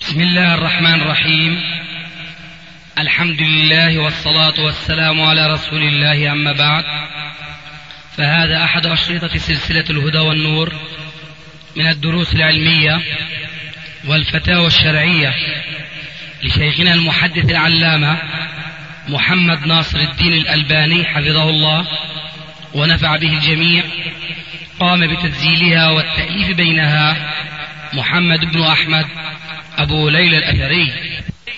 بسم الله الرحمن الرحيم. الحمد لله والصلاة والسلام على رسول الله، أما بعد، فهذا أحد أشرطة سلسلة الهدى والنور من الدروس العلمية والفتاوى الشرعية لشيخنا المحدث العلامة محمد ناصر الدين الألباني حفظه الله ونفع به الجميع. قام بتسجيلها والتأليف بينها محمد بن أحمد أبو ليلى الأثري.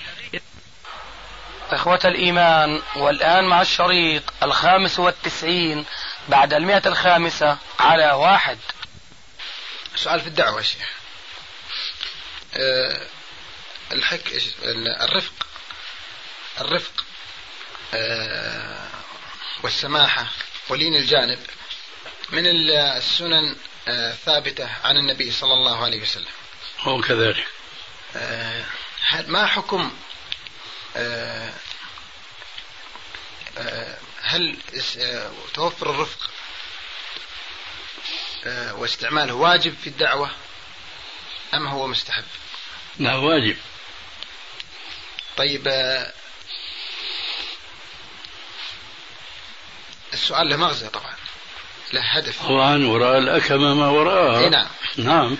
إخوة الإيمان، والآن مع الشريط 95 بعد 105 على 1. سؤال في الدعوة يا شيخ. الرفق والسماحة ولين الجانب من السنن ثابتة عن النبي صلى الله عليه وسلم. هو كذلك. ما حكم هل توفر الرفق واستعماله واجب في الدعوة أم هو مستحب؟ لا، واجب. طيب، السؤال له مغزى طبعا، له هدف. طبعا وراء الأكمة ما وراءها. نعم. نعم.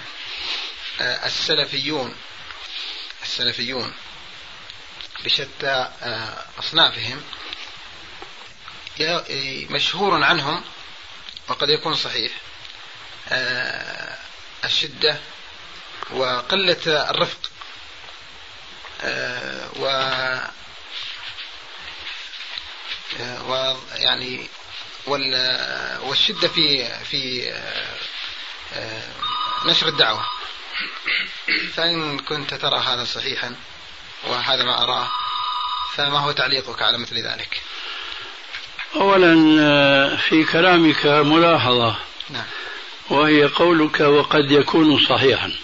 السلفيون بشتى أصنافهم مشهور عنهم وقد يكون صحيح الشدة وقلة الرفق يعني والشدة في نشر الدعوة. فإن كنت ترى هذا صحيحا وهذا ما أراه، فما هو تعليقك على مثل ذلك؟ أولا في كلامك ملاحظة. نعم. وهي قولك وقد يكون صحيحا.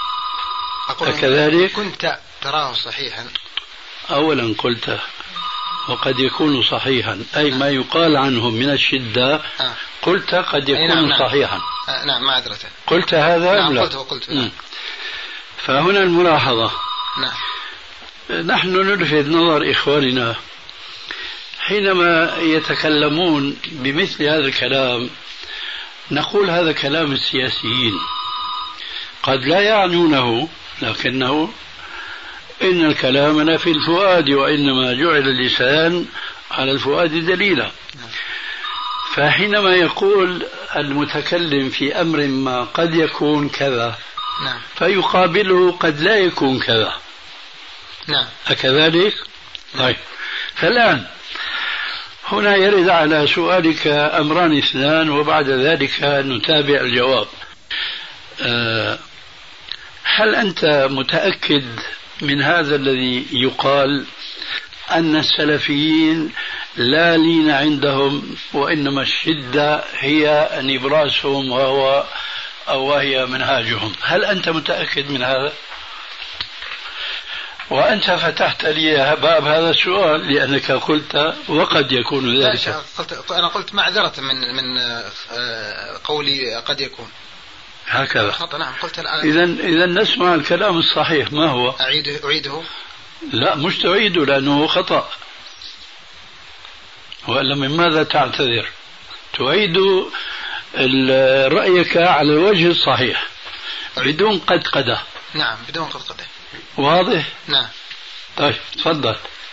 كذلك كنت تراه صحيحا. أولا قلت وقد يكون صحيحا، أي ما يقال عنهم من الشدة. قلت قد يكون صحيحا. نعم، معذرة. قلت هذا؟ نعم، قلت. نعم. فهنا الملاحظة. نعم. نحن نلفت نظر إخواننا حينما يتكلمون بمثل هذا الكلام، نقول هذا كلام السياسيين، قد لا يعنونه، لكنه إن الكلام لا في الفؤاد، وإنما جعل اللسان على الفؤاد دليلا. فحينما يقول المتكلم في أمر ما قد يكون كذا، نعم، فيقابله قد لا يكون كذا. نعم. أكذلك؟ طيب، فالآن هنا يرد على سؤالك أمران اثنان، وبعد ذلك نتابع الجواب. هل أنت متأكد من هذا الذي يقال أن السلفيين لا لين عندهم، وإنما الشدة هي نبراسهم وهي منهاجهم؟ هل أنت متأكد من هذا؟ وأنت فتحت لي باب هذا السؤال لأنك قلت وقد يكون ذلك. أنا قلت معذرة من قولي قد يكون هكذا. خطأ. نعم، قلت الآن. إذا نسمع الكلام الصحيح. ما هو؟ أعيده؟ لا، مش تعيده لأنه خطأ. وإلا من ماذا تعتذر؟ تعيد رأيك على الوجه الصحيح بدون قدقدة. نعم، بدون قدقدة. واضح؟ نعم. طيب، تفضل.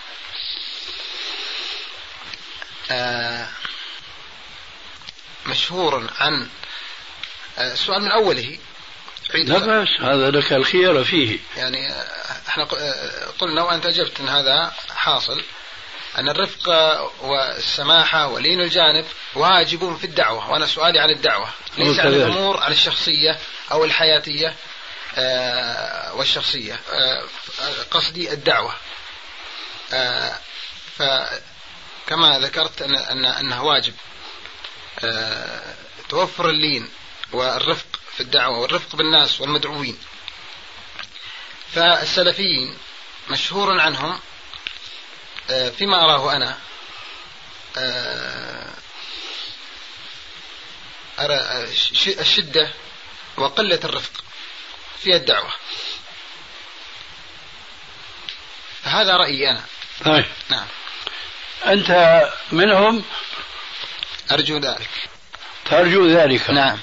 مشهور عن السؤال من أوله. لا بأس، هذا لك الخيار فيه. يعني احنا قلنا وأنت أجبت أن هذا حاصل، أن الرفق والسماحة ولين الجانب واجب في الدعوة، وأنا سؤالي عن الدعوة ليس عن الأمور، عن الشخصية أو الحياتية والشخصية. قصدي الدعوة. فكما ذكرت أنه واجب توفر اللين والرفق في الدعوة والرفق بالناس والمدعوين. فالسلفيين مشهور عنهم فيما أراه أنا أرى الشدة وقلة الرفق في الدعوة. هذا رأيي أنا. طيب. نعم. أنت منهم؟ أرجو ذلك. ترجو ذلك؟ نعم.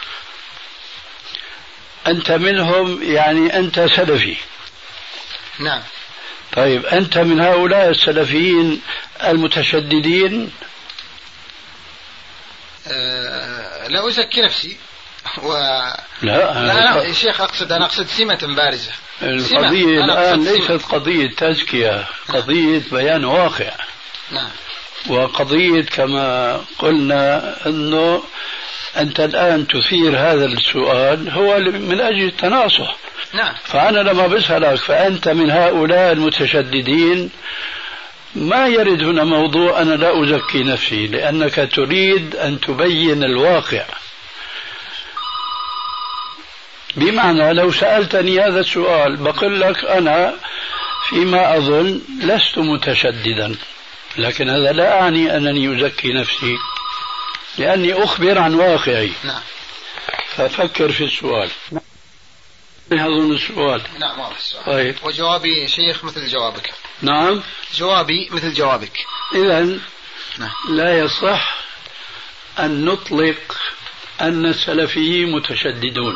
أنت منهم يعني أنت سلفي؟ نعم. طيب أنت من هؤلاء السلفيين المتشددين؟ لا أزكي نفسي لا يا شيخ أنا أقصد سمة بارزة. القضية الآن ليست قضية تزكية، قضية بيان واقع. نعم. وقضية كما قلنا أنه أنت الآن تثير هذا السؤال هو من أجل التناصح. نعم. فأنا لما بسألك فأنت من هؤلاء المتشددين، ما يرد هنا موضوع أنا لا أزكي نفسي، لأنك تريد أن تبين الواقع. بمعنى لو سألتني هذا السؤال بقول لك أنا فيما أظن لست متشددا، لكن هذا لا أعني أنني أزكي نفسي، لأني أخبر عن واقعي. نعم. ففكر في السؤال. أظن السؤال. نعم واضح السؤال. طيب. وجوابي شيخ مثل جوابك. نعم. جوابي مثل جوابك. إذن نعم. لا يصح أن نطلق أن السلفيين متشددون،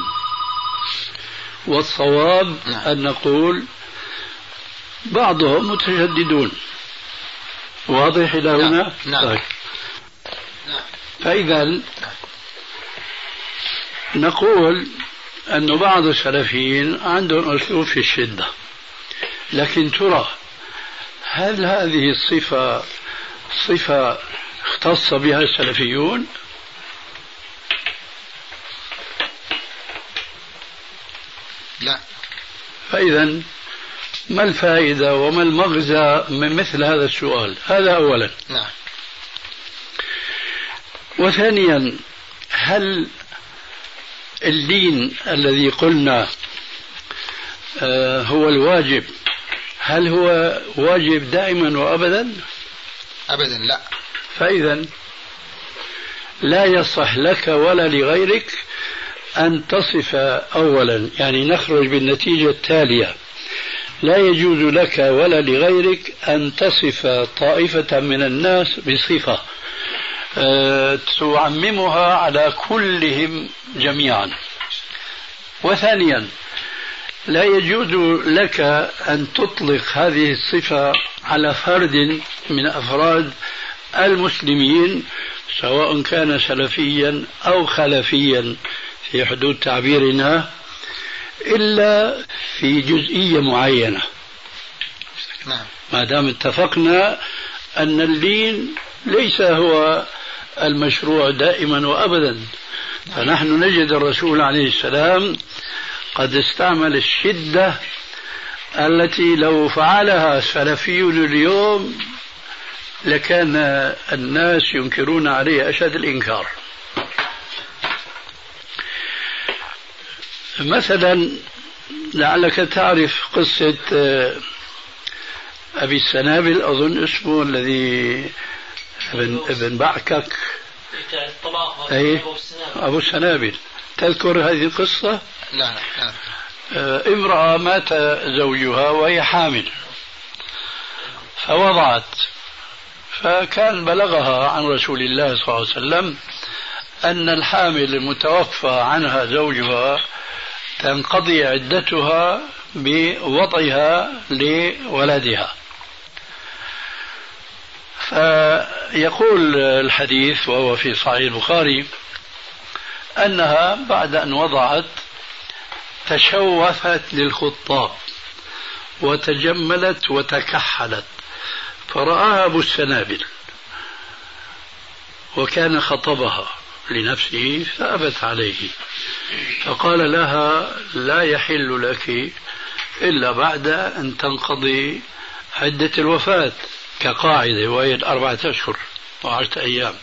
والصواب نعم. أن نقول بعضهم متشددون. واضح إلى هنا؟ نعم. طيب. نعم. فإذا نقول أن بعض السلفيين عندهم أسلوب في الشدة، لكن ترى هل هذه الصفة صفة اختص بها السلفيون؟ لا. فإذا ما الفائدة وما المغزى من مثل هذا السؤال؟ هذا أولا. نعم. وثانيا، هل اللين الذي قلنا هو الواجب، هل هو واجب دائما وأبدا؟ أبدا لا. فإذا لا يصح لك ولا لغيرك أن تصف أولا، يعني نخرج بالنتيجة التالية: لا يجوز لك ولا لغيرك أن تصف طائفة من الناس بصفة تعممها على كلهم جميعا. وثانيا، لا يجوز لك أن تطلق هذه الصفة على فرد من أفراد المسلمين، سواء كان سلفيا أو خلفيا في حدود تعبيرنا، إلا في جزئية معينة. نعم. ما دام اتفقنا أن اللين ليس هو المشروع دائما وأبدا، فنحن نجد الرسول عليه السلام قد استعمل الشدة التي لو فعلها سلفي اليوم لكان الناس ينكرون عليه أشد الإنكار. مثلا لعلك تعرف قصة أبي السنابل، أظن اسمه، الذي ابن بعكك. أبو السنابل، تذكر هذه القصة؟ لا. امرأة مات زوجها وهي حامل فوضعت، فكان بلغها عن رسول الله صلى الله عليه وسلم أن الحامل المتوفى عنها زوجها تنقضي عدتها بوضعها لولدها. فيقول الحديث وهو في صحيح البخاري أنها بعد أن وضعت تشوفت للخطاب وتجملت وتكحلت، فرآها أبو السنابل وكان خطبها لنفسه فأبت عليه، فقال لها: لا يحل لك إلا بعد أن تنقضي عدة الوفاة كقاعدة، وهي 4 أشهر و10 أيام.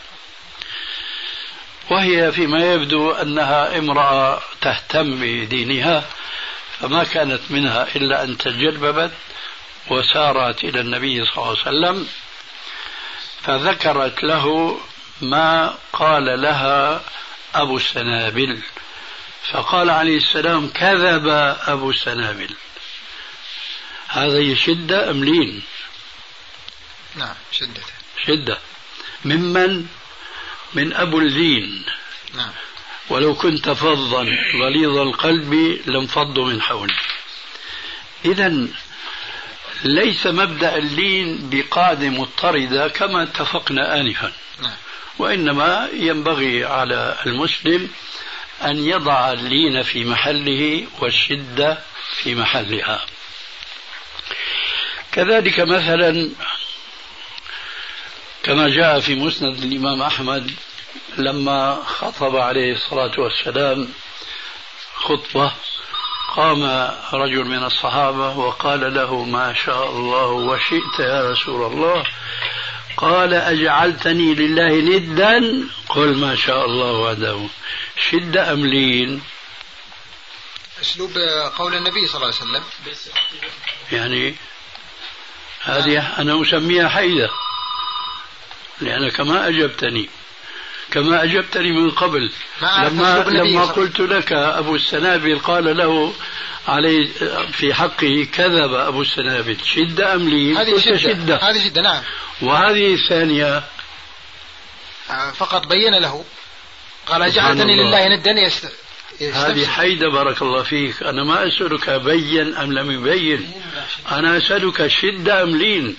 وهي فيما يبدو أنها امرأة تهتم بدينها، فما كانت منها إلا أن تجلببت وسارت إلى النبي صلى الله عليه وسلم، فذكرت له ما قال لها أبو السنابل، فقال عليه السلام: كذب أبو السنابل. هذه شدة أم لين؟ نعم شدة. من أبو اللين. نعم. ولو كنت فظا غليظ القلب لانفضوا من حولك. إذن ليس مبدأ اللين بقاعدة مضطردة كما اتفقنا آنفا. نعم. وإنما ينبغي على المسلم أن يضع اللين في محله والشدة في محلها. كذلك مثلا كما جاء في مسند الإمام أحمد لما خطب عليه الصلاة والسلام خطبة، قام رجل من الصحابة وقال له: ما شاء الله وشئت يا رسول الله. قال: أجعلتني لله ندا؟ قل ما شاء الله وحده. شدة أم لين؟ أسلوب قول النبي صلى الله عليه وسلم. يعني هذه أنا أسميها حيدة، لأنك ما أجبتني من قبل. لما قلت لك أبو السنابل قال له عليه في حقه كذب أبو السنابل، شدة أم لين؟ هذه شدة. نعم. وهذه الثانية فقط بين له، قال: جعلتني لله ندا. هذه حيدة. بارك الله فيك. أنا ما أسألك بين أم لم يبين، أنا أسألك شدة أم لين.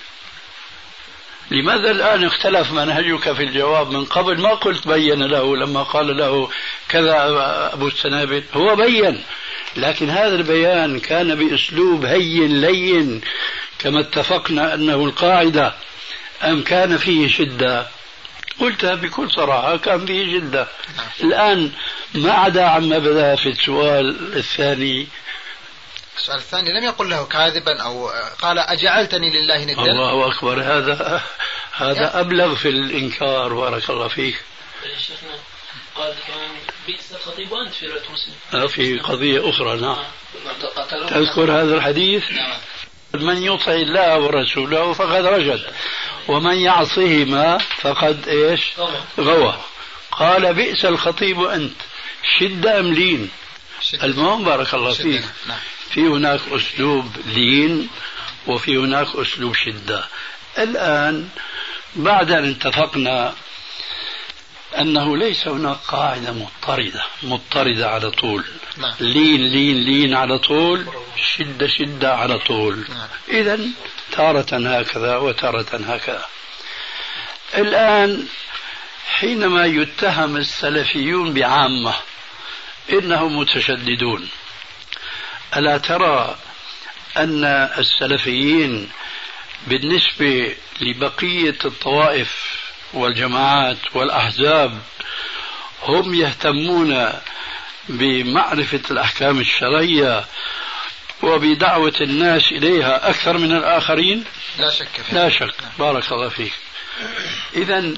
لماذا الآن اختلف منهجك في الجواب؟ من قبل ما قلت بين له لما قال له كذا أبو السنابل، هو بين، لكن هذا البيان كان بأسلوب هين لين كما اتفقنا أنه القاعدة، أم كان فيه شدة؟ قلتها بكل صراحة، كان فيه شدة. الآن ما عدا عما بدأ في السؤال الثاني. السؤال الثاني لم يقل له كاذبا أو قال: أجعلتني لله ندا. الله أكبر. هذا أبلغ في الإنكار. بارك الله فيك. شيخنا قال كمان بئس الخطيب وأنت في رواية مسلم في قضية أخرى. نعم. تذكر هذا الحديث؟ من يطع الله ورسوله فقد رشد ومن يعصهما فقد غوى. قال: بئس الخطيب أنت. شدة أم لين؟ المهم بارك الله فيك، في هناك أسلوب لين وفي هناك أسلوب شدة. الآن بعد أن اتفقنا أنه ليس هناك قاعدة مضطردة على طول، لين على طول، شدة على طول، إذن تارة هكذا وتارة هكذا. الآن حينما يتهم السلفيون بعامة إنهم متشددون، ألا ترى أن السلفيين بالنسبة لبقية الطوائف والجماعات والأحزاب هم يهتمون بمعرفة الأحكام الشرعية وبدعوة الناس إليها أكثر من الآخرين؟ لا شك. بارك الله فيك. إذن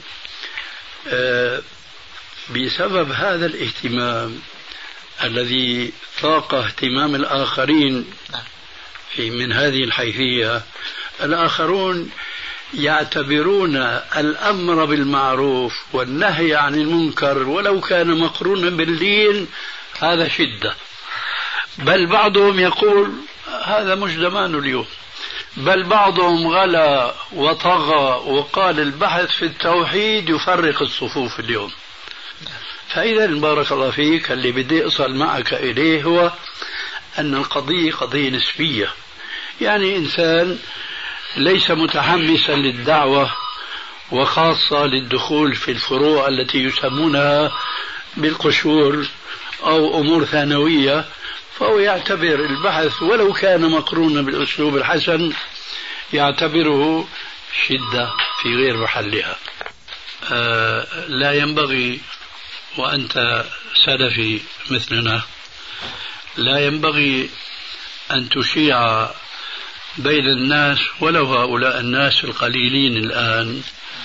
بسبب هذا الاهتمام الذي فاق اهتمام الآخرين من هذه الحيثية، الآخرون يعتبرون الأمر بالمعروف والنهي عن المنكر ولو كان مقرونا باللين هذا شدة، بل بعضهم يقول هذا مش زمان اليوم، بل بعضهم غلا وطغى وقال البحث في التوحيد يفرق الصفوف اليوم. فإذا بارك الله فيك، اللي بدي أصل معك إليه هو أن القضية قضية نسبية، يعني إنسان ليس متحمسا للدعوة وخاصة للدخول في الفروع التي يسمونها بالقشور أو أمور ثانوية، فهو يعتبر البحث ولو كان مقرونا بالأسلوب الحسن يعتبره شدة في غير محلها. لا ينبغي، وأنت سلفي مثلنا، لا ينبغي أن تشيع بين الناس ولو هؤلاء الناس القليلين الآن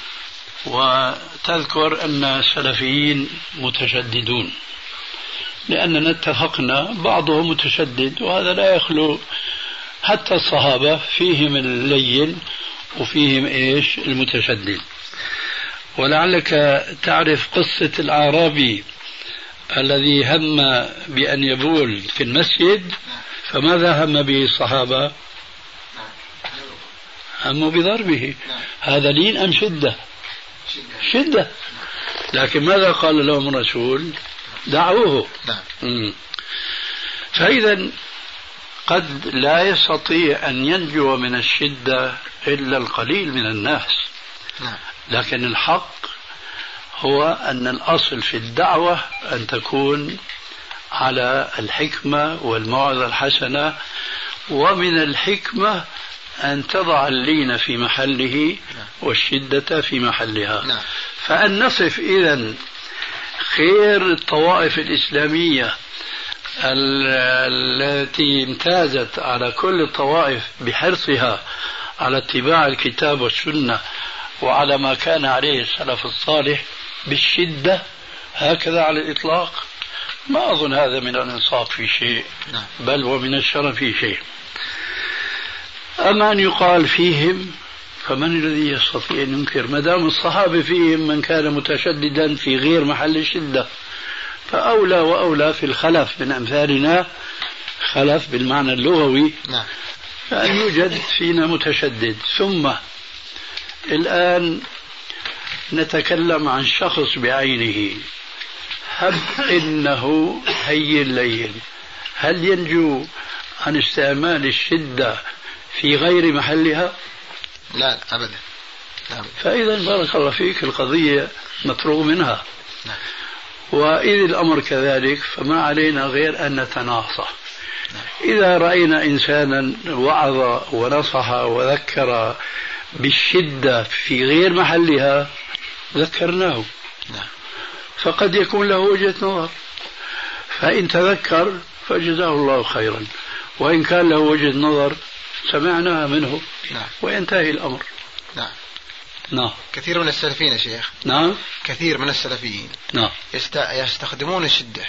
وتذكر أن السلفيين متشددون، لأننا اتفقنا بعضهم متشدد، وهذا لا يخلو، حتى الصحابة فيهم اللين وفيهم المتشدد. ولعلك تعرف قصة الأعرابي الذي هم بأن يبول في المسجد، فماذا هم به الصحابة؟ هموا بضربه. هذا لين أم شدة؟ شدة. لكن ماذا قال لهم الرسول؟ دعوه. فإذا قد لا يستطيع أن ينجو من الشدة إلا القليل من الناس. لكن الحق هو أن الأصل في الدعوة أن تكون على الحكمة والموعظة الحسنة، ومن الحكمة أن تضع اللين في محله والشدة في محلها. فأن نصف إذن خير الطوائف الإسلامية التي امتازت على كل الطوائف بحرصها على اتباع الكتاب والسنة وعلى ما كان عليه السلف الصالح بالشدة هكذا على الإطلاق، ما أظن هذا من الإنصاف في شيء، بل ومن الشرف في شيء. أما أن يقال فيهم، فمن الذي يستطيع أن ينكر؟ ما دام الصحابة فيهم من كان متشددا في غير محل الشدة، فأولى وأولى في الخلف من أمثالنا، خلف بالمعنى اللغوي، فأن يوجد فينا متشدد. ثم الآن نتكلم عن شخص بعينه، هب إنه هين لين، هل ينجو عن استعمال الشدة في غير محلها؟ لا أبدا. فإذا بارك الله فيك القضية مفروغ منها. وإذ الأمر كذلك فما علينا غير أن نتناصح. إذا رأينا إنسانا وعظ ونصح وذكر بالشدة في غير محلها ذكرناه، فقد يكون له وجهة نظر، فإن تذكر فجزاه الله خيرا، وإن كان له وجهة نظر سمعناها منه وينتهي الأمر. نعم. كثير من السلفيين يا شيخ، كثير من السلفيين يستخدمون الشدة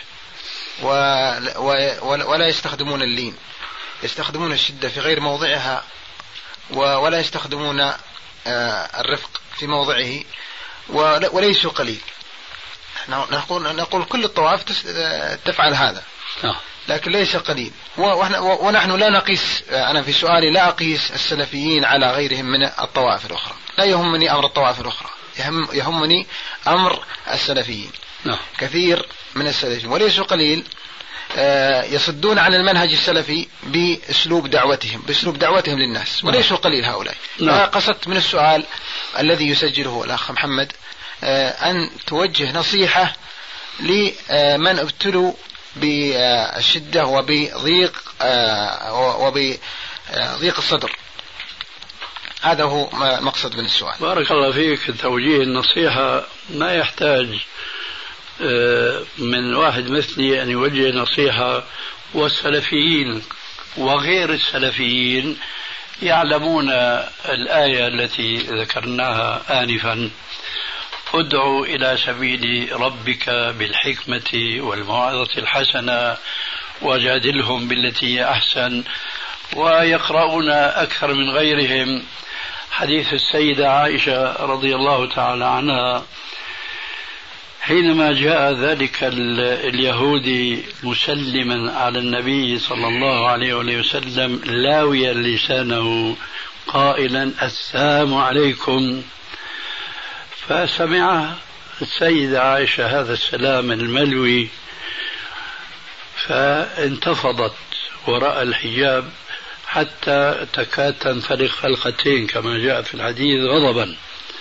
ولا يستخدمون اللين، يستخدمون الشدة في غير موضعها ولا يستخدمون الرفق في موضعه، وليسوا قليل. نقول كل الطوائف تفعل هذا، لكن ليس قليل. ونحن لا نقيس، أنا في سؤالي لا أقيس السلفيين على غيرهم من الطوائف الأخرى، لا يهمني أمر الطوائف الأخرى، يهمني أمر السلفيين. كثير من السلفيين وليسوا قليل يصدون عن المنهج السلفي بأسلوب دعوتهم للناس، وليسوا قليل هؤلاء. قصدت من السؤال الذي يسجله الأخ محمد أن توجه نصيحة لمن ابتلوا بالشدة وبضيق الصدر. هذا هو مقصد من السؤال. بارك الله فيك. توجيه النصيحة ما يحتاج من واحد مثلي أن يوجه نصيحة، والسلفيين وغير السلفيين يعلمون الآية التي ذكرناها آنفا: ادعوا إلى سبيل ربك بالحكمة والموعظة الحسنة وجادلهم بالتي هي أحسن. ويقرؤون أكثر من غيرهم حديث السيدة عائشة رضي الله تعالى عنها حينما جاء ذلك اليهودي مسلما على النبي صلى الله عليه وسلم لاويا لسانه قائلا: السلام عليكم. فسمع السيدة عائشة هذا السلام الملوي فانتفضت وراء الحجاب حتى تكاد تنفرق حلقتين كما جاء في الحديث غضبا.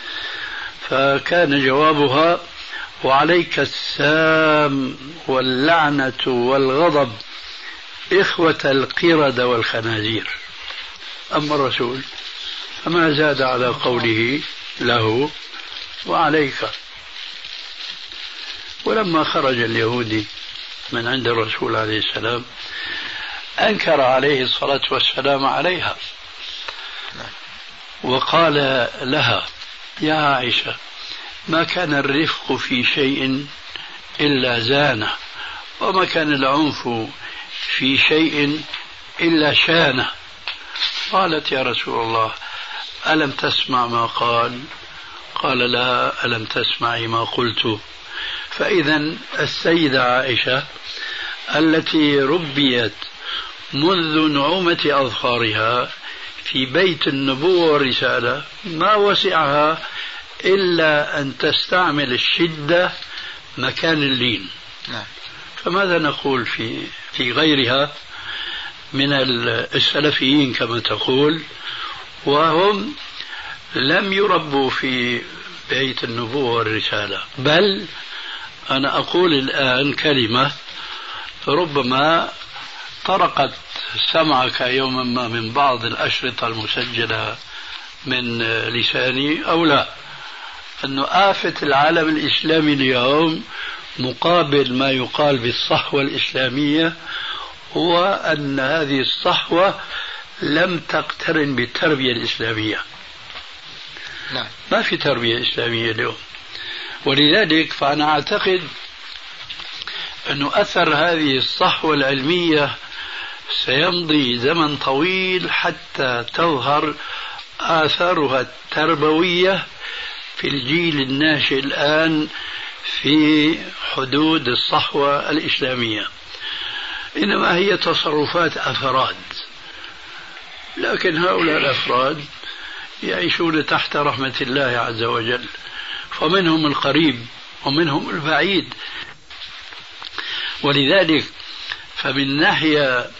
فكان جوابها: وعليك السام واللعنة والغضب إخوة القردة والخنازير. أما الرسول فما زاد على قوله له وعليك. ولما خرج اليهودي من عند الرسول عليه السلام أنكر عليه الصلاة والسلام عليها وقال لها: يا عائشة، ما كان الرفق في شيء إلا زانه، وما كان العنف في شيء إلا شانه. قالت: يا رسول الله، ألم تسمع ما قال؟ قال: لا، ألم تسمعي ما قلت؟ فإذا السيدة عائشة التي ربيت منذ نعومة أظفارها في بيت النبوة والرسالة ما وسعها إلا أن تستعمل الشدة مكان اللين. فماذا نقول في غيرها من السلفيين كما تقول، وهم لم يربوا في بيت النبوة والرسالة؟ بل أنا أقول الآن كلمة ربما طرقت سمعك يوما ما من بعض الأشرطة المسجلة من لساني أو لا، أنه آفة العالم الإسلامي اليوم مقابل ما يقال بالصحوة الإسلامية هو أن هذه الصحوة لم تقترن بالتربية الإسلامية. ما في تربية إسلامية اليوم، ولذلك فأنا أعتقد أن أثر هذه الصحوة العلمية سيمضي زمن طويل حتى تظهر آثارها التربوية في الجيل الناشئ الآن في حدود الصحوة الإسلامية، إنما هي تصرفات أفراد، لكن هؤلاء الأفراد يعيشون تحت رحمة الله عز وجل، فمنهم القريب ومنهم البعيد. ولذلك فمن الناحية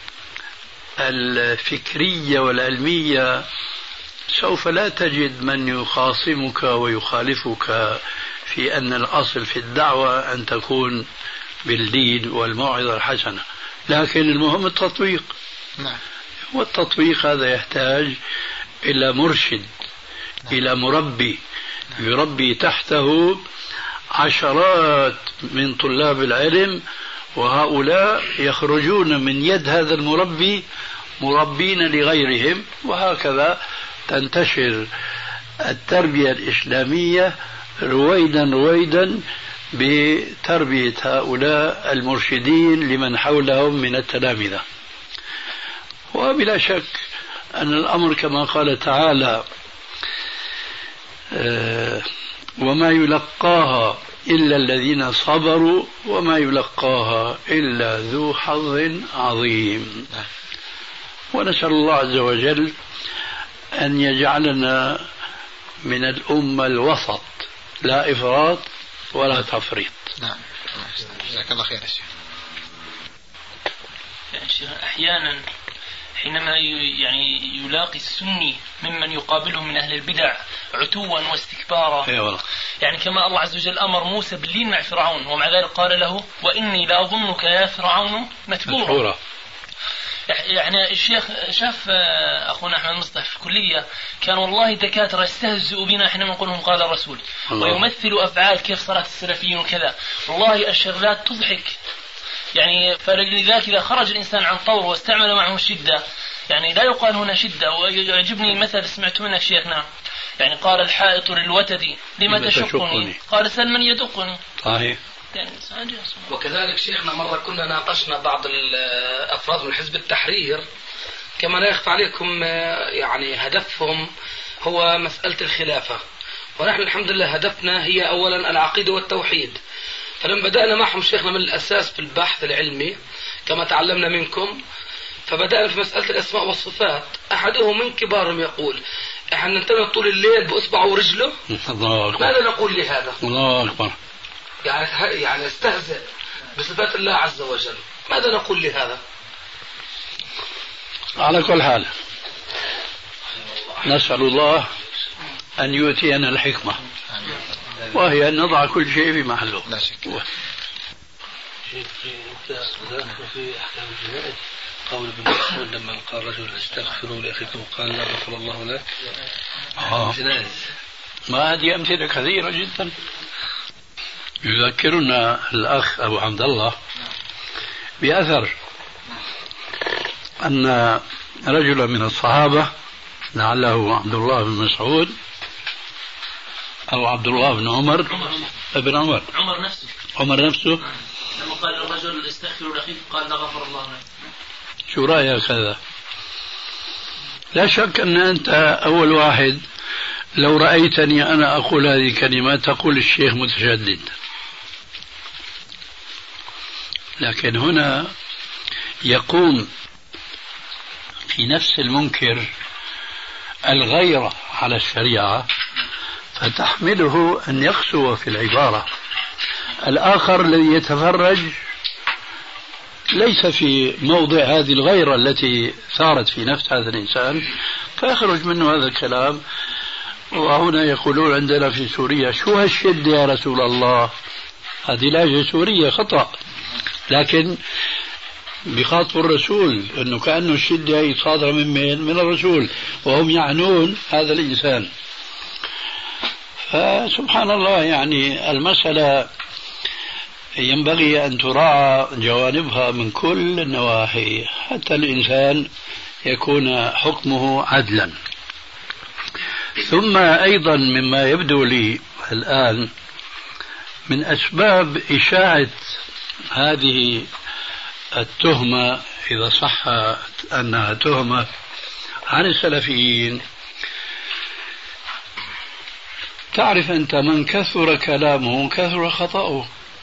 الفكرية والعلمية سوف لا تجد من يخاصمك ويخالفك في أن الأصل في الدعوة أن تكون بالدين والموعظة الحسنة، لكن المهم التطبيق. والتطبيق هذا يحتاج إلى مرشد، إلى مربي يربي تحته عشرات من طلاب العلم، وهؤلاء يخرجون من يد هذا المربي مربين لغيرهم، وهكذا تنتشر التربية الإسلامية رويدا رويدا بتربية هؤلاء المرشدين لمن حولهم من التلامذة. وبلا شك أن الأمر كما قال تعالى وما يلقاها إلا الذين صبروا وما يلقاها إلا ذو حظ عظيم. ونسأل الله عز وجل أن يجعلنا من الأمة الوسط، لا إفراط ولا تفريط. نعم، جزاك الله خير الشيخ. أحيانا حينما يلاقي السني ممن يقابله من أهل البدع عتوا واستكبارا، يعني كما الله عز وجل أمر موسى باللين مع فرعون، ومع ذلك قال له وإني لأظنك يا فرعون متبورا. يعني الشيخ شاف أخونا أحمد مصطفى في الكلية كان والله دكاترة يستهزئوا بنا حينما نقول لهم قال الرسول، ويمثل أفعال كيف صلاة السلفيين وكذا، والله الشغلات تضحك. يعني فلذلك إذا خرج الإنسان عن طوره واستعمل معه الشدة، يعني لا يقال هنا شدة. ويعجبني مثل سمعت منك شيخنا، يعني قال الحائط للوتد لما تشقني، قال سل من يدقني. صحيح. وكذلك شيخنا مرة كنا ناقشنا بعض الأفراد من حزب التحرير، كما لا يخفى عليكم يعني هدفهم هو مسألة الخلافة، ونحن الحمد لله هدفنا هي أولا العقيدة والتوحيد. فلما بدأنا معهم شيخنا من الأساس في البحث العلمي كما تعلمنا منكم، فبدأنا في مسألة الأسماء والصفات. أحدهم من كبارهم يقول احنا ننتبه طول الليل بأصبعه ورجله. ماذا نقول لهذا؟ الله أكبر. يعني استهزئ بصفات الله عز وجل، ماذا نقول لهذا؟ على كل حال نسأل الله أن يؤتينا الحكمة، وهي أن نضع كل شيء في محله. لا شك. في أحكام الجنائز قول ابن مسعود لما قال رجل استغفروا لأخيكم قال لا غفر الله لك. الجنائز ما هذه أمثلة كثيرة جدا. يذكرنا الأخ أبو عبد الله بأثر أن رجلا من الصحابة لعله عبد الله بن مسعود أو عبد الله بن عمر ابن عمر نفسه لما قال الرجل استغفر لأخيك قال لا غفر الله لك. شو رأيك هذا؟ لا شك أن أنت أول واحد لو رأيتني أنا أقول هذه الكلمات تقول الشيخ متشدد، لكن هنا يقوم في نفس المنكر الغيرة على الشريعة فتحمله أن يقسو في العبارة. الآخر الذي يتفرج ليس في موضع هذه الغيرة التي ثارت في نفس هذا الإنسان فيخرج منه هذا الكلام. وهنا يقولون عندنا في سوريا شو هالشدة يا رسول الله، هذه لهجة سورية خطأ، لكن بخاطب الرسول أنه كأنه الشدة صادرة من الرسول، وهم يعنون هذا الإنسان. فسبحان الله، يعني المسألة ينبغي أن تراعى جوانبها من كل النواحي حتى الإنسان يكون حكمه عدلا. ثم أيضا مما يبدو لي الآن من أسباب إشاعة هذه التهمة، إذا صح أنها تهمة، عن السلفيين، تعرف أنت من كثر كلامه كثر خطأه.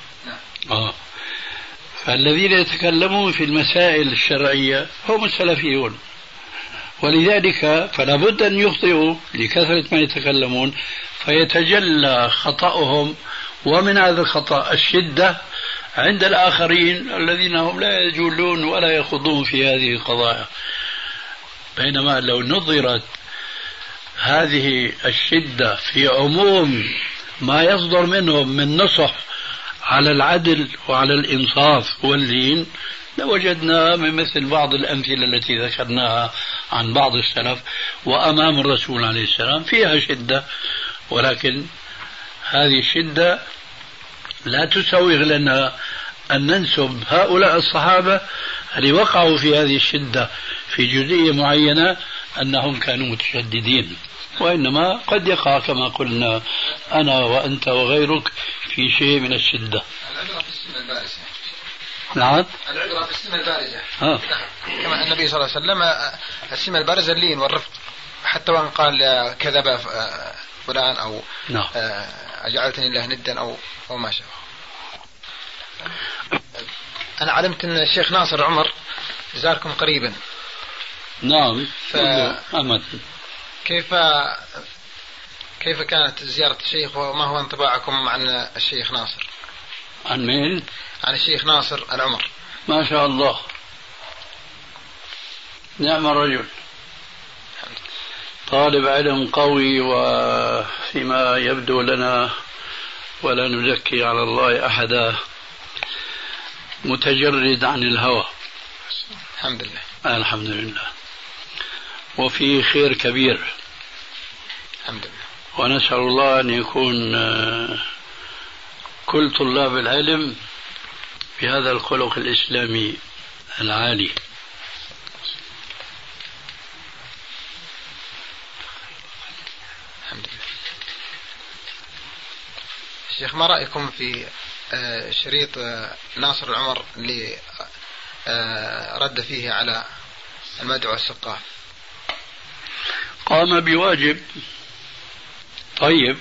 فالذين يتكلمون في المسائل الشرعية هم السلفيون، ولذلك فلا بد أن يخطئوا لكثرة ما يتكلمون فيتجلى خطأهم، ومن هذا الخطأ الشدة عند الآخرين الذين هم لا يجولون ولا يخوضون في هذه القضايا. بينما لو نظرت هذه الشدة في عموم ما يصدر منهم من نصح على العدل وعلى الإنصاف واللين لوجدنا من مثل بعض الأمثلة التي ذكرناها عن بعض السلف وأمام الرسول عليه السلام فيها شدة، ولكن هذه الشدة لا تسوغ لنا أن ننسب هؤلاء الصحابة اللي وقعوا في هذه الشدة في جزئية معينة أنهم كانوا متشددين، وإنما قد يقع كما قلنا أنا وأنت وغيرك في شيء من الشدة. العبرة في السنة البارزة. نعم، العبرة في السنة البارزة. كما النبي صلى الله عليه وسلم السنة البارزة اللين والرفق، حتى وان قال كذب فلان أو أجعلتني الله ندا أو ما شابه. أنا علمت أن الشيخ ناصر عمر زاركم قريبا. نعم. كيف كانت زيارة الشيخ، وما هو انطباعكم عن الشيخ ناصر؟ عن مين؟ عن الشيخ ناصر العمر. ما شاء الله، نعم الرجل، طالب علم قوي، وفيما يبدو لنا ولا نزكي على الله أحدا متجرد عن الهوى. الحمد لله. الحمد لله، وفي خير كبير. الحمد لله. ونسأل الله أن يكون كل طلاب العلم بهذا الخلق الإسلامي العالي. الحمد لله. الشيخ، ما رأيكم في شريط ناصر العمر اللي رد فيه على المدعو السقاف؟ قام بواجب طيب،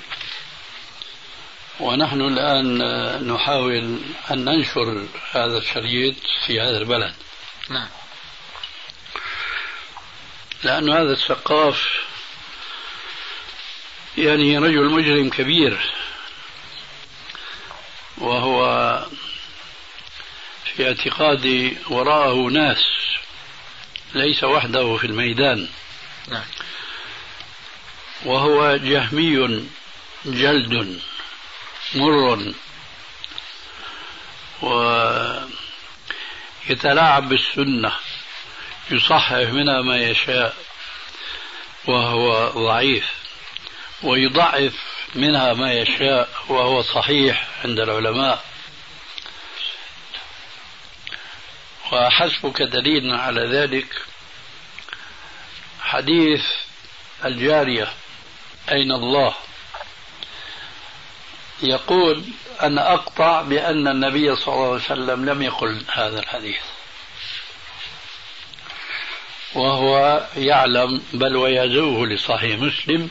ونحن الآن نحاول أن ننشر هذا الشريط في هذا البلد. نعم. لأن هذا السقاف يعني رجل مجرم كبير، وهو في اعتقادي وراءه ناس، ليس وحده في الميدان. نعم. وهو جهمي جلد مر، ويتلاعب بالسنة، يصحح منها ما يشاء وهو ضعيف، ويضعف منها ما يشاء وهو صحيح عند العلماء. وحسبك دليلا على ذلك حديث الجارية أين الله، يقول أنا أقطع بأن النبي صلى الله عليه وسلم لم يقل هذا الحديث، وهو يعلم بل ويزوه لصحيح مسلم،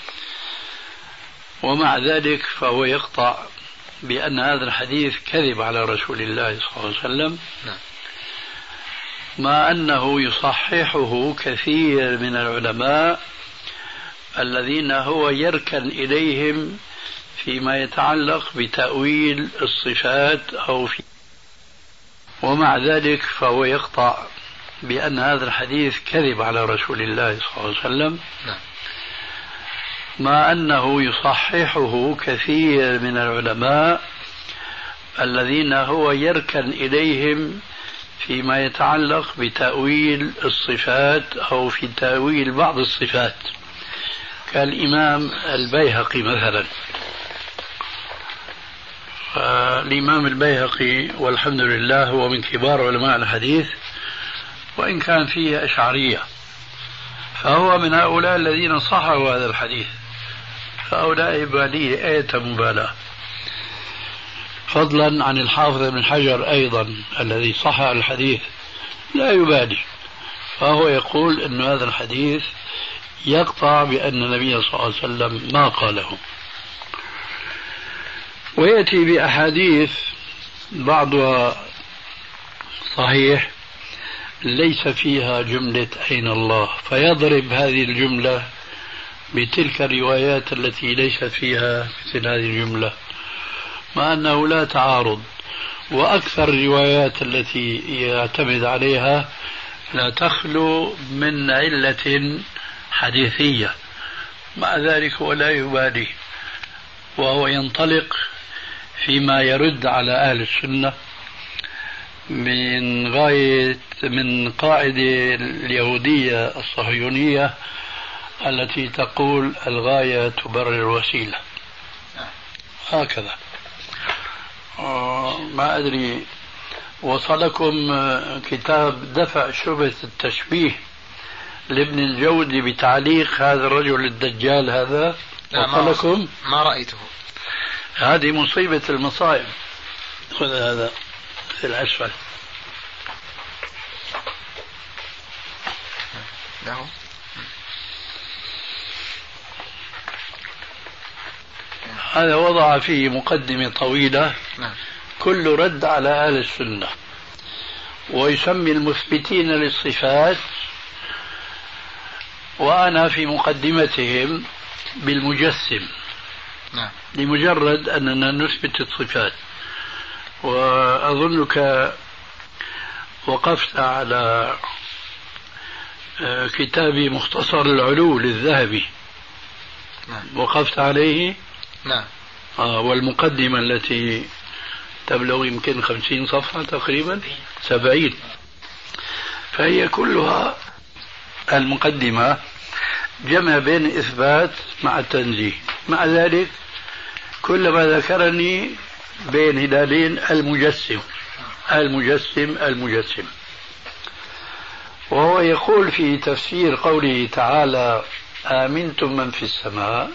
ومع ذلك فهو يقطع بأن هذا الحديث كذب على رسول الله صلى الله عليه وسلم، مع أنه يصححه كثير من العلماء الذين هو يركن إليهم فيما يتعلق بتأويل الصفات ومع ذلك فهو يقطع بأن هذا الحديث كذب على رسول الله صلى الله عليه وسلم، مع أنه يصححه كثير من العلماء الذين هو يركن إليهم فيما يتعلق بتأويل الصفات أو في تأويل بعض الصفات، كالإمام البيهقي مثلا. الإمام البيهقي والحمد لله هو من كبار علماء الحديث وإن كان فيه أشعرية، فهو من هؤلاء الذين صححوا هذا الحديث، فهؤلاء باليه آية مبالاة، فضلا عن الحافظ ابن حجر أيضا الذي صحح الحديث لا يبالي، فهو يقول أن هذا الحديث يقطع بأن النبي صلى الله عليه وسلم ما قاله، ويأتي بأحاديث بعضها صحيح ليس فيها جملة أين الله، فيضرب هذه الجملة بتلك الروايات التي ليست فيها مثل هذه الجملة، مع أنه لا تعارض، وأكثر الروايات التي يعتمد عليها لا تخلو من علة حديثية، مع ذلك هو لا يبالي، وهو ينطلق فيما يرد على أهل السنة من قاعدة اليهودية الصهيونية التي تقول الغاية تبرر الوسيلة، هكذا. ما أدري وصلكم كتاب دفع شبهة التشبيه لابن الجودي بتعليق هذا الرجل الدجال هذا؟ وصلكم؟ ما رأيته. هذه مصيبة المصائب. خذ هذا في الأسفل. له هذا وضع فيه مقدمة طويلة كل رد على أهل السنة، ويسمي المثبتين للصفات، وأنا في مقدمتهم بالمجسم لمجرد أننا نثبت الصفات. وأظنك وقفت على كتاب مختصر العلو للذهبي، وقفت عليه. نعم. والمقدمة التي تبلغ يمكن 50 صفحة تقريبا 70، فهي كلها المقدمة جمع بين إثبات مع التنزيه. مع ذلك كلما ذكرني بين هلالين المجسم المجسم المجسم. وهو يقول في تفسير قوله تعالى آمنتم من في السماء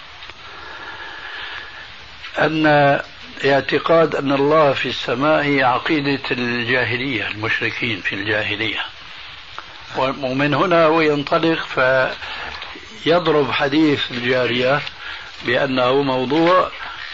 أن اعتقاد أن الله في السماء هي عقيدة الجاهلية، المشركين في الجاهلية، ومن هنا هو ينطلق فيضرب حديث الجارية بأنه موضوع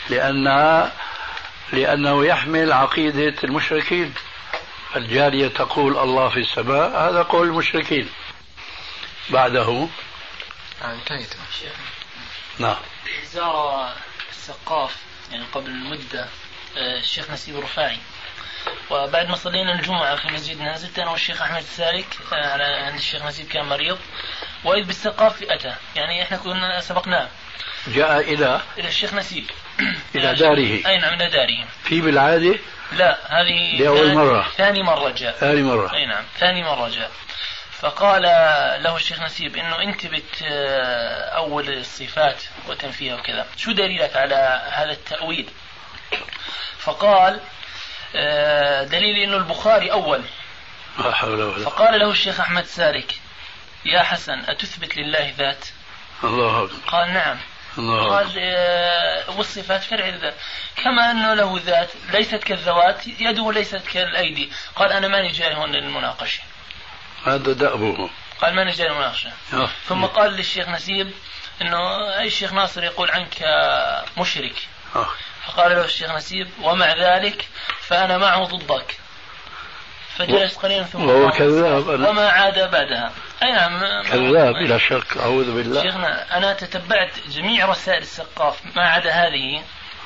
لأنه يحمل عقيدة المشركين. الجارية تقول الله في السماء، هذا قول المشركين. بعده انتهيت. نعم. زار السقاف يعني قبل مدة الشيخ نسيب الرفاعي، وبعد ما صلينا الجمعة في مسجدنا نزلت أنا والشيخ أحمد السالك على عند الشيخ نسيب كان مريض، وإذ بالسقاف أتى، يعني إحنا كنا سبقناه، جاء إلى الشيخ نسيب إلى داره. أي نعم إلى داره. في بالعادة؟ لا، هذه لأول مرة. ثاني مرة جاء. ثاني مرة. أي نعم ثاني مرة جاء. فقال له الشيخ نسيب إنه أنت أول الصفات وتنفيها وكذا، شو دليلك على هذا التأويل؟ فقال دليل إنه البخاري أول. فقال له الشيخ أحمد سالك يا حسن أتثبت لله ذات؟ الله أكبر. قال نعم. قال والصفات فرع الذات، كما أنه له ذات ليست كالذوات، يده ليست كالأيدي. قال أنا ماني جاي هون للمناقشة، هذا دأبه. قال ماني جاي للمناقشة. ثم قال للشيخ نسيب إنه أي الشيخ ناصر يقول عنك مشرك. فقال له الشيخ نسيب ومع ذلك فأنا معه ضدك. فجلس قليلا ثم وهو كذاب وما عاد بعدها. أي نعم كذاب بلا شك، أعوذ بالله. شيخنا أنا تتبعت جميع رسائل السقاف ما عدا هذه،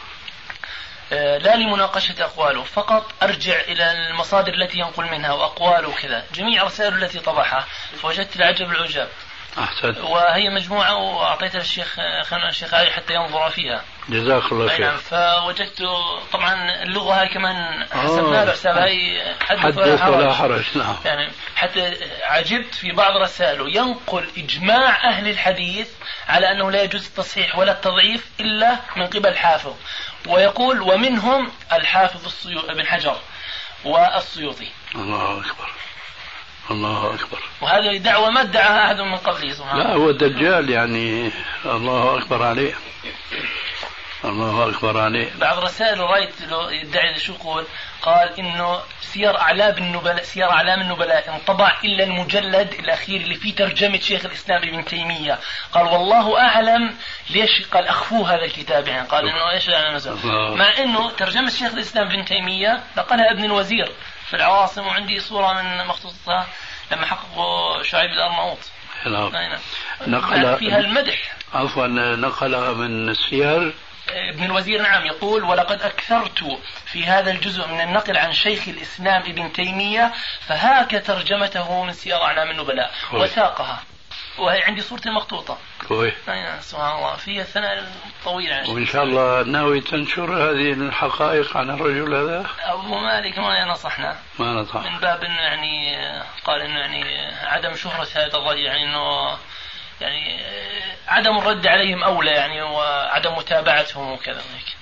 لا لمناقشة أقواله، فقط أرجع إلى المصادر التي ينقل منها وأقواله وكذا، جميع رسائله التي طبعها، فوجدت العجب العجاب. أحسن. وهي مجموعة وأعطيتها الشيخ علي حتى ينظر فيها. جزاك الله خير. نعم. فوجدت طبعا اللغة هاي كمان حسبنا له حساب هاي حدث ولا حرج. نعم. يعني حتى عجبت في بعض رسائله ينقل إجماع أهل الحديث على أنه لا يجوز التصحيح ولا التضعيف إلا من قبل الحافظ، ويقول ومنهم الحافظ ابن حجر والسيوطي. الله أكبر، الله أكبر. وهذه دعوة ما ادعاها أحد من قبله سبحانه. لا هو الدجال يعني، الله أكبر عليه، الله أكبر عليه. بعض رسائل رأيت له يدعي شو يقول، قال إنه سير أعلام النبلاء انطبع إلا المجلد الأخير اللي فيه ترجمة شيخ الإسلام ابن تيمية. قال والله أعلم ليش قال أخفوه هذا الكتاب، يعني قال إنه إيش يعني مثلا، مع إنه ترجمة شيخ الإسلام ابن تيمية نقلها ابن الوزير في العواصم، وعندي صورة من مخطوطتها لما حققوا شعيب الأرناؤوط. نقل فيها المدح. عفوا، نقل من السير ابن الوزير. نعم. يقول ولقد أكثرت في هذا الجزء من النقل عن شيخ الإسلام ابن تيمية، فهاك ترجمته من سير أعلام النبلاء وساقها، وهي عندي صورة مخطوطة. سبحان الله، فيها الثناء الطويل. وإن شاء الله ناوي تنشر هذه الحقائق عن الرجل هذا؟ أبو مالك ما نصحنا، ما نصح، من باب إنه يعني قال إنه يعني عدم شهرة هذا الرجل، يعني إنه يعني عدم الرد عليهم أولى يعني، وعدم متابعتهم وكذا هيك.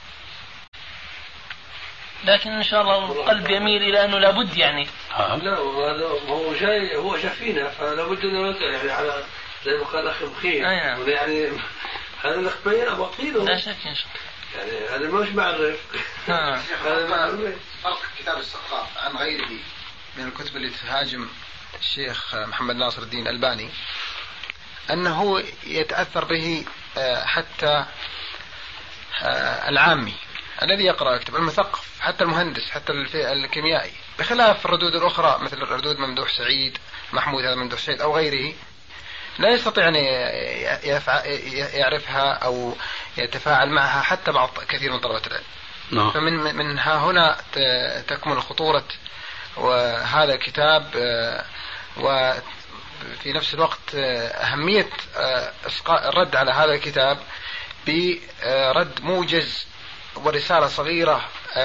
لكن إن شاء الله القلب يميل إلى أنه لابد يعني. لا هو جاي، هو شافينا، فلابد أنه يعني على زي ما قال أخي مخيم يعني هذا الأخبين أبطيله. لا شك إن شاء الله، يعني هذا مش بعرف. هذا فرق كتاب السقاف عن غيره من الكتب اللي تهاجم الشيخ محمد ناصر الدين الألباني، أنه يتأثر به حتى العامي الذي يقرأ يكتب، المثقف، حتى المهندس، حتى الكيميائي، بخلاف الردود الأخرى مثل ردود ممدوح سعيد، محمود هذا ممدوح سعيد أو غيره، لا يستطيع أن يعرفها أو يتفاعل معها حتى بعض كثير من طلبة العلم. فمن ها هنا تكمن خطورة وهذا الكتاب، وفي نفس الوقت أهمية الرد على هذا الكتاب برد موجز ورسالة صغيرة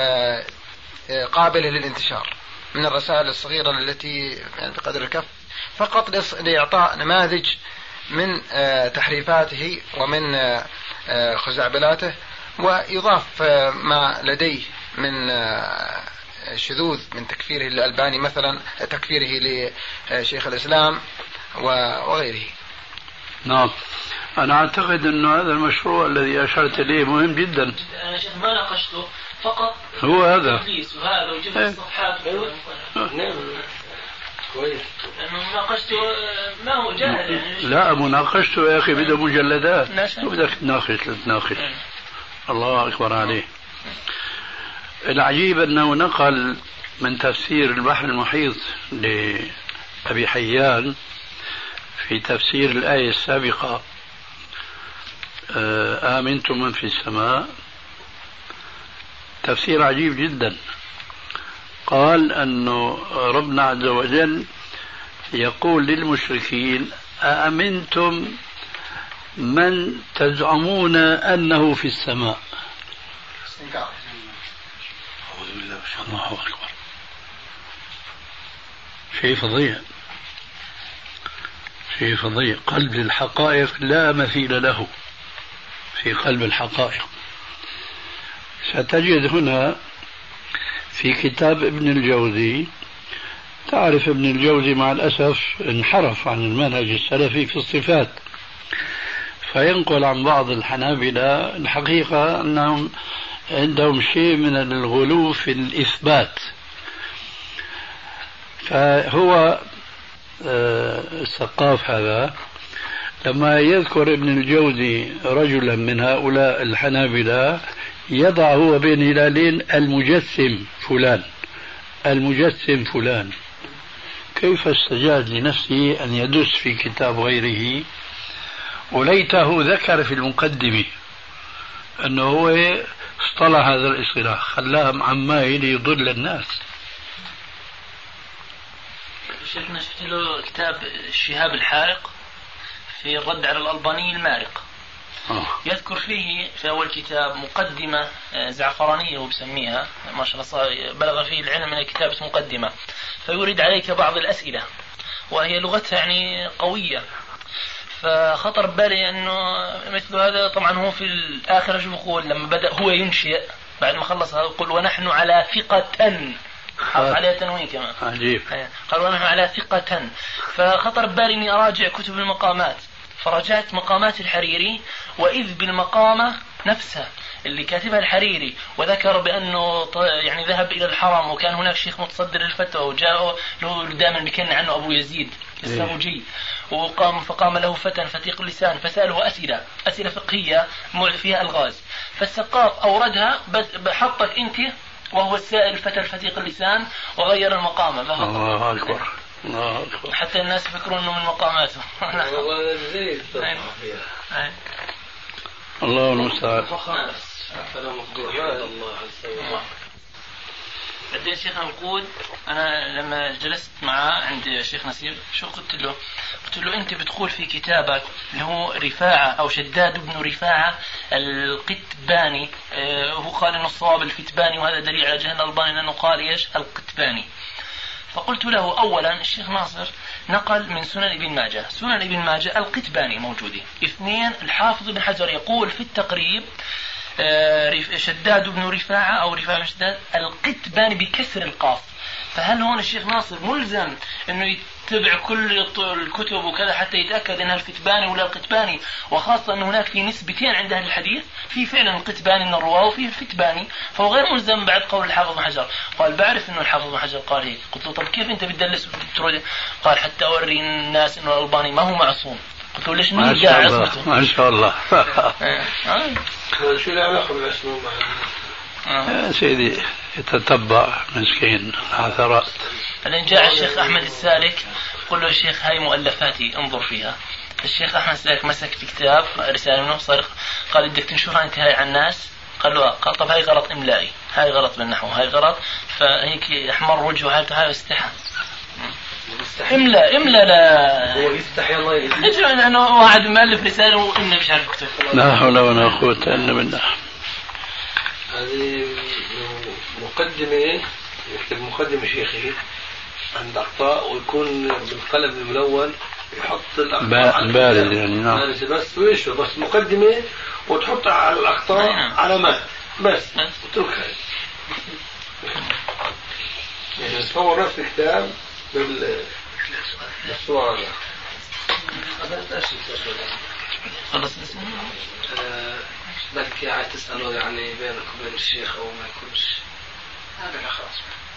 قابلة للانتشار، من الرسائل الصغيرة التي يعني بقدر الكف، فقط لإعطاء نماذج من تحريفاته ومن خزعبلاته، ويضاف ما لديه من شذوذ من تكفيره للألباني مثلا، تكفيره لشيخ الإسلام وغيره. نعم. أنا أعتقد أن هذا المشروع الذي أشرت إليه مهم جدا. أنا شيخ ما ناقشته، فقط هو هذا وهذا وجبت الصفحات. كويس. مناقشته ما هو جاهز يعني. لا مناقشته يا أخي بدأ مجلدات، بدك تناقش. الله أكبر عليه. العجيب أنه نقل من تفسير البحر المحيط لأبي حيان في تفسير الآية السابقة آمنتم من في السماء، تفسير عجيب جدا. قال أنه ربنا عز وجل يقول للمشركين أأمنتم من تزعمون أنه في السماء. أعوذ بالله، الله أكبر، شيء فظيع، شيء فظيع. قلب الحقائق لا مثيل له في قلب الحقائق. ستجد هنا في كتاب ابن الجوزي، تعرف ابن الجوزي مع الأسف انحرف عن المنهج السلفي في الصفات، فينقل عن بعض الحنابلة الحقيقة أنهم عندهم شيء من الغلو في الإثبات. فهو السقاف هذا لما يذكر ابن الجوزي رجلا من هؤلاء الحنابلة يضع هو بين هلالين المجسم فلان، المجسم فلان، كيف استجاد لنفسه أن يدس في كتاب غيره، وليته ذكر في المقدمة أنه هو اصطلح هذا الاصطلاح، خلاه عماي ليضل الناس. شيخنا شفت له كتاب الشهاب الحارق في الرد على الألباني المارق. يذكر فيه في أول كتاب مقدمة زعفرانية وبسميها ما شاء الله، بلغ فيه العلم من الكتابة مقدمة، فيورد عليك بعض الأسئلة وهي لغتها يعني قوية. فخطر ببالي أنه مثل هذا طبعا هو في الآخر شو بقول لما بدأ هو ينشئ بعد ما خلص هذا يقول ونحن على ثقة، حط عليها تنوين كمان عجيب، قال ونحن على ثقة. فخطر ببالي أني أراجع كتب المقامات، فرجعت مقامات الحريري وإذ بالمقامة نفسها اللي كاتبها الحريري، وذكر بأنه يعني ذهب إلى الحرم وكان هناك شيخ متصدر الفتوى وجاءه له دائما بيكن عنه أبو يزيد الساموجي، فقام له فتى فتيق اللسان فسأله أسئلة فقهية فيها ألغاز، فالسقاف أوردها بحطك أنت وهو السائل الفتى الفتيق اللسان وغير المقامة. الله أكبر، الله أكبر، حتى الناس يفكرون أنه من مقاماته. الله المستعان. بعدين شيخنا القود أنا لما جلست معه عند شيخ نسيب شو قلت له أنت بتقول في كتابك اللي هو رفاعة أو شداد بن رفاعة القتباني، هو قال إنه الصواب الفتباني وهذا دليل على جهل الألباني لأنه قال إيش القتباني. فقلت له أولا الشيخ ناصر نقل من سنن ابن ماجه، سنن ابن ماجه القتباني موجودة. اثنين الحافظ بن حجر يقول في التقريب شداد بن رفاعة أو رفاعة شداد القتباني بكسر القاف. فهل هون الشيخ ناصر ملزم انه يتبع كل الكتب وكذا حتى يتأكد انها الكتباني ولا القتباني، وخاصة ان هناك في نسبتين عند اهل الحديث، في فعلا القتباني من الرواه وفي الكتباني، فهو غير ملزم بعد قول الحافظ بن حجر. قال بعرف انه الحافظ بن حجر قال هيك. قلت له طب كيف انت بتدلس وترد؟ قال حتى اوري الناس انه الألباني ما هو معصوم. قلت له ليش نرجع عصمته؟ ما شاء الله. شو العلاقة بالعصمة يا سيدي يتتبع مسكين عثرات. بعدين جاء الشيخ أحمد السالك قل له الشيخ هاي مؤلفاتي انظر فيها. الشيخ أحمد السالك مسك في كتاب رسالة منه صرخ قال بدك تنشرها أنت هاي على الناس؟ قال له قال طب هاي غلط إملائي، هاي غلط بالنحو، هاي غلط. فهيك أحمر وجهه حالته هاي واستحى. املا لا هو يستحي الله يجي انه واحد مؤلف رساله وانه مش عارف يكتب. لا حول ولا قوة الا بالله. هذه مقدمة يكتب مقدمة شيخي عند أخطاء ويكون بالقلم الملون يحط الأخطاء بارد يعني نعم بس ويشه بس مقدمة وتحط على الأخطاء علامات بس اتركها يعني تصور نفس الكتاب بالصور. خلص بدك يعني تسأله يعني بينك وبين الشيخ أو ما يكونش هذا خلاص